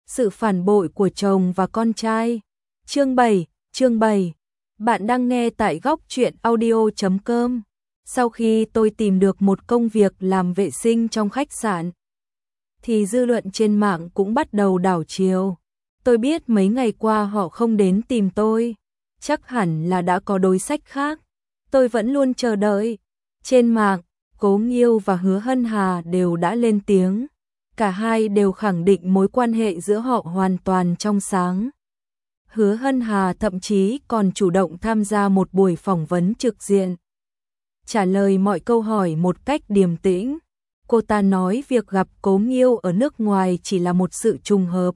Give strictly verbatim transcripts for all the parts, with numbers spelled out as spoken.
Sự phản bội của chồng và con trai. Chương bảy, chương bảy. Bạn đang nghe tại góc truyện audio chấm com. Sau khi tôi tìm được một công việc làm vệ sinh trong khách sạn, thì dư luận trên mạng cũng bắt đầu đảo chiều. Tôi biết mấy ngày qua họ không đến tìm tôi, chắc hẳn là đã có đối sách khác. Tôi vẫn luôn chờ đợi. Trên mạng, Cố Nghiêu và Hứa Hân Hà đều đã lên tiếng. Cả hai đều khẳng định mối quan hệ giữa họ hoàn toàn trong sáng. Hứa Hân Hà thậm chí còn chủ động tham gia một buổi phỏng vấn trực diện, trả lời mọi câu hỏi một cách điềm tĩnh. Cô ta nói việc gặp Cố Nghiêu ở nước ngoài chỉ là một sự trùng hợp,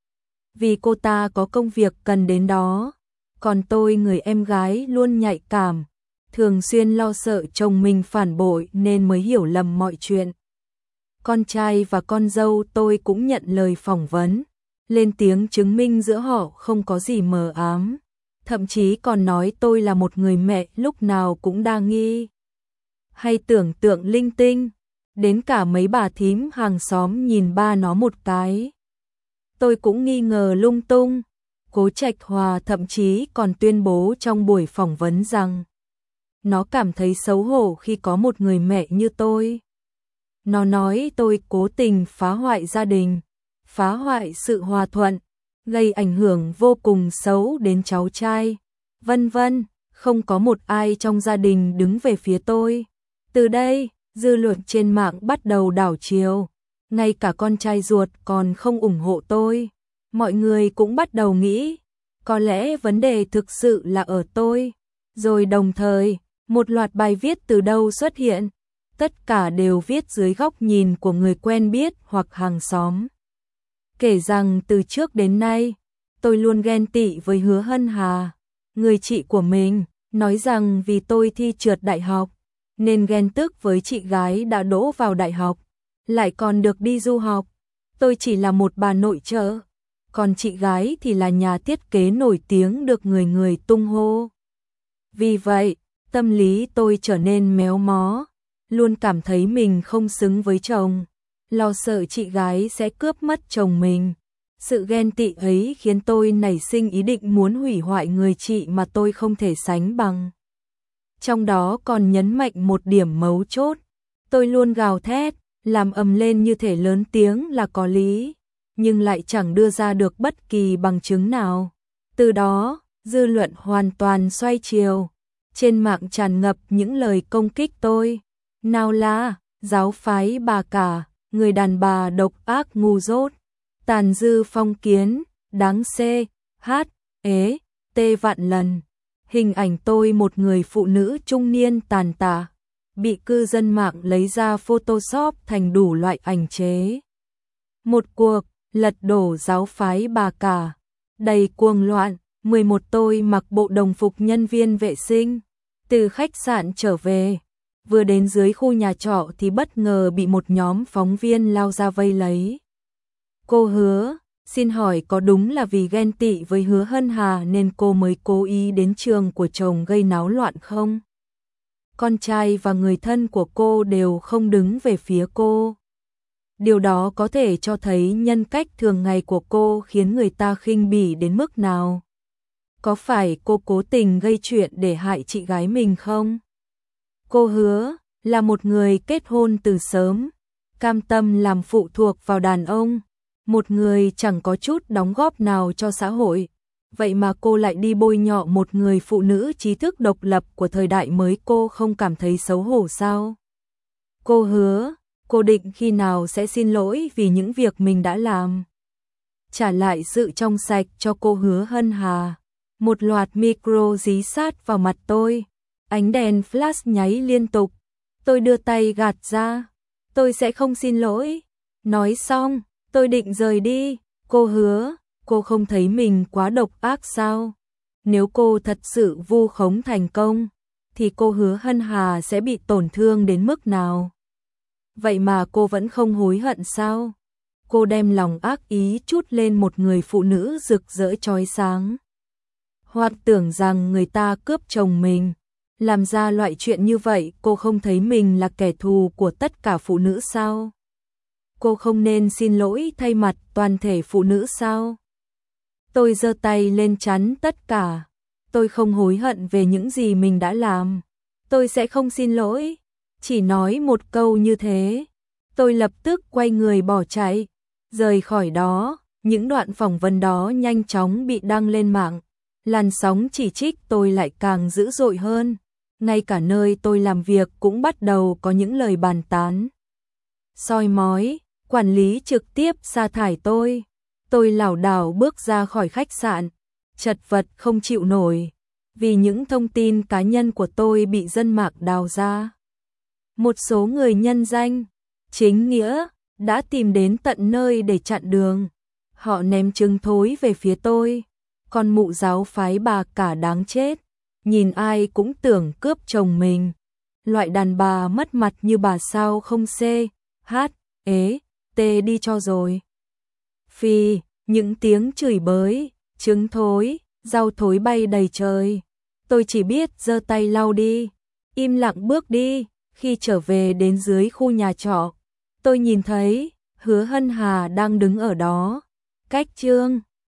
vì cô ta có công việc cần đến đó. Còn tôi, người em gái luôn nhạy cảm, thường xuyên lo sợ chồng mình phản bội nên mới hiểu lầm mọi chuyện. Con trai và con dâu tôi cũng nhận lời phỏng vấn, lên tiếng chứng minh giữa họ không có gì mờ ám, thậm chí còn nói tôi là một người mẹ lúc nào cũng đa nghi hay tưởng tượng linh tinh. Đến cả mấy bà thím hàng xóm nhìn ba nó một cái, tôi cũng nghi ngờ lung tung. Cố Trạch Hòa thậm chí còn tuyên bố trong buổi phỏng vấn rằng nó cảm thấy xấu hổ khi có một người mẹ như tôi. Nó nói tôi cố tình phá hoại gia đình, phá hoại sự hòa thuận, gây ảnh hưởng vô cùng xấu đến cháu trai, vân vân. Không có một ai trong gia đình đứng về phía tôi. Từ đây, dư luận trên mạng bắt đầu đảo chiều, ngay cả con trai ruột còn không ủng hộ tôi. Mọi người cũng bắt đầu nghĩ, có lẽ vấn đề thực sự là ở tôi. Rồi đồng thời, một loạt bài viết từ đâu xuất hiện, tất cả đều viết dưới góc nhìn của người quen biết hoặc hàng xóm. Kể rằng từ trước đến nay, tôi luôn ghen tị với Hứa Hân Hà, người chị của mình, nói rằng vì tôi thi trượt đại học, nên ghen tức với chị gái đã đỗ vào đại học, lại còn được đi du học. Tôi chỉ là một bà nội trợ, còn chị gái thì là nhà thiết kế nổi tiếng được người người tung hô. Vì vậy, tâm lý tôi trở nên méo mó, luôn cảm thấy mình không xứng với chồng, lo sợ chị gái sẽ cướp mất chồng mình. Sự ghen tị ấy khiến tôi nảy sinh ý định muốn hủy hoại người chị mà tôi không thể sánh bằng. Trong đó còn nhấn mạnh một điểm mấu chốt, tôi luôn gào thét, làm ầm lên như thể lớn tiếng là có lý, nhưng lại chẳng đưa ra được bất kỳ bằng chứng nào. Từ đó, dư luận hoàn toàn xoay chiều, trên mạng tràn ngập những lời công kích tôi. Nào là giáo phái bà cả, người đàn bà độc ác ngu dốt, tàn dư phong kiến, đáng xê, hát, ế, tê vạn lần. Hình ảnh tôi một người phụ nữ trung niên tàn tạ, bị cư dân mạng lấy ra Photoshop thành đủ loại ảnh chế. Một cuộc lật đổ giáo phái bà cả, đầy cuồng loạn. mười một tôi mặc bộ đồng phục nhân viên vệ sinh, từ khách sạn trở về. Vừa đến dưới khu nhà trọ thì bất ngờ bị một nhóm phóng viên lao ra vây lấy. Cô Hứa, xin hỏi có đúng là vì ghen tị với Hứa Hân Hà nên cô mới cố ý đến trường của chồng gây náo loạn không? Con trai và người thân của cô đều không đứng về phía cô. Điều đó có thể cho thấy nhân cách thường ngày của cô khiến người ta khinh bỉ đến mức nào. Có phải cô cố tình gây chuyện để hại chị gái mình không? Cô Hứa là một người kết hôn từ sớm, cam tâm làm phụ thuộc vào đàn ông, một người chẳng có chút đóng góp nào cho xã hội. Vậy mà cô lại đi bôi nhọ một người phụ nữ trí thức độc lập của thời đại mới, cô không cảm thấy xấu hổ sao? Cô Hứa, cô định khi nào sẽ xin lỗi vì những việc mình đã làm? Trả lại sự trong sạch cho cô Hứa Hân Hà. Một loạt micro dí sát vào mặt tôi, ánh đèn flash nháy liên tục. Tôi đưa tay gạt ra, tôi sẽ không xin lỗi. Nói xong, tôi định rời đi. Cô Hứa, cô không thấy mình quá độc ác sao? Nếu cô thật sự vu khống thành công, thì cô Hứa Hân Hà sẽ bị tổn thương đến mức nào? Vậy mà cô vẫn không hối hận sao? Cô đem lòng ác ý trút lên một người phụ nữ rực rỡ chói sáng, hoặc tưởng rằng người ta cướp chồng mình. Làm ra loại chuyện như vậy, cô không thấy mình là kẻ thù của tất cả phụ nữ sao? cô không nên xin lỗi thay mặt toàn thể phụ nữ sao? Tôi giơ tay lên chắn tất cả. Tôi không hối hận về những gì mình đã làm. Tôi sẽ không xin lỗi. Chỉ nói một câu như thế. Tôi lập tức quay người bỏ chạy. Rời khỏi đó, những đoạn phỏng vấn đó nhanh chóng bị đăng lên mạng. Làn sóng chỉ trích tôi lại càng dữ dội hơn. Ngay cả nơi tôi làm việc cũng bắt đầu có những lời bàn tán. Soi mói, quản lý trực tiếp sa thải tôi. Tôi lảo đảo bước ra khỏi khách sạn, chật vật không chịu nổi, vì những thông tin cá nhân của tôi bị dân mạng đào ra. Một số người nhân danh, chính nghĩa, đã tìm đến tận nơi để chặn đường. Họ ném trứng thối về phía tôi. Con mụ giáo phái bà cả đáng chết, nhìn ai cũng tưởng cướp chồng mình. Loại đàn bà mất mặt như bà sao không xê, hát, ế, tê đi cho rồi. Phi, những tiếng chửi bới, trứng thối, rau thối bay đầy trời. Tôi chỉ biết giơ tay lau đi, im lặng bước đi. Khi trở về đến dưới khu nhà trọ, tôi nhìn thấy Hứa Hân Hà đang đứng ở đó, cách Trương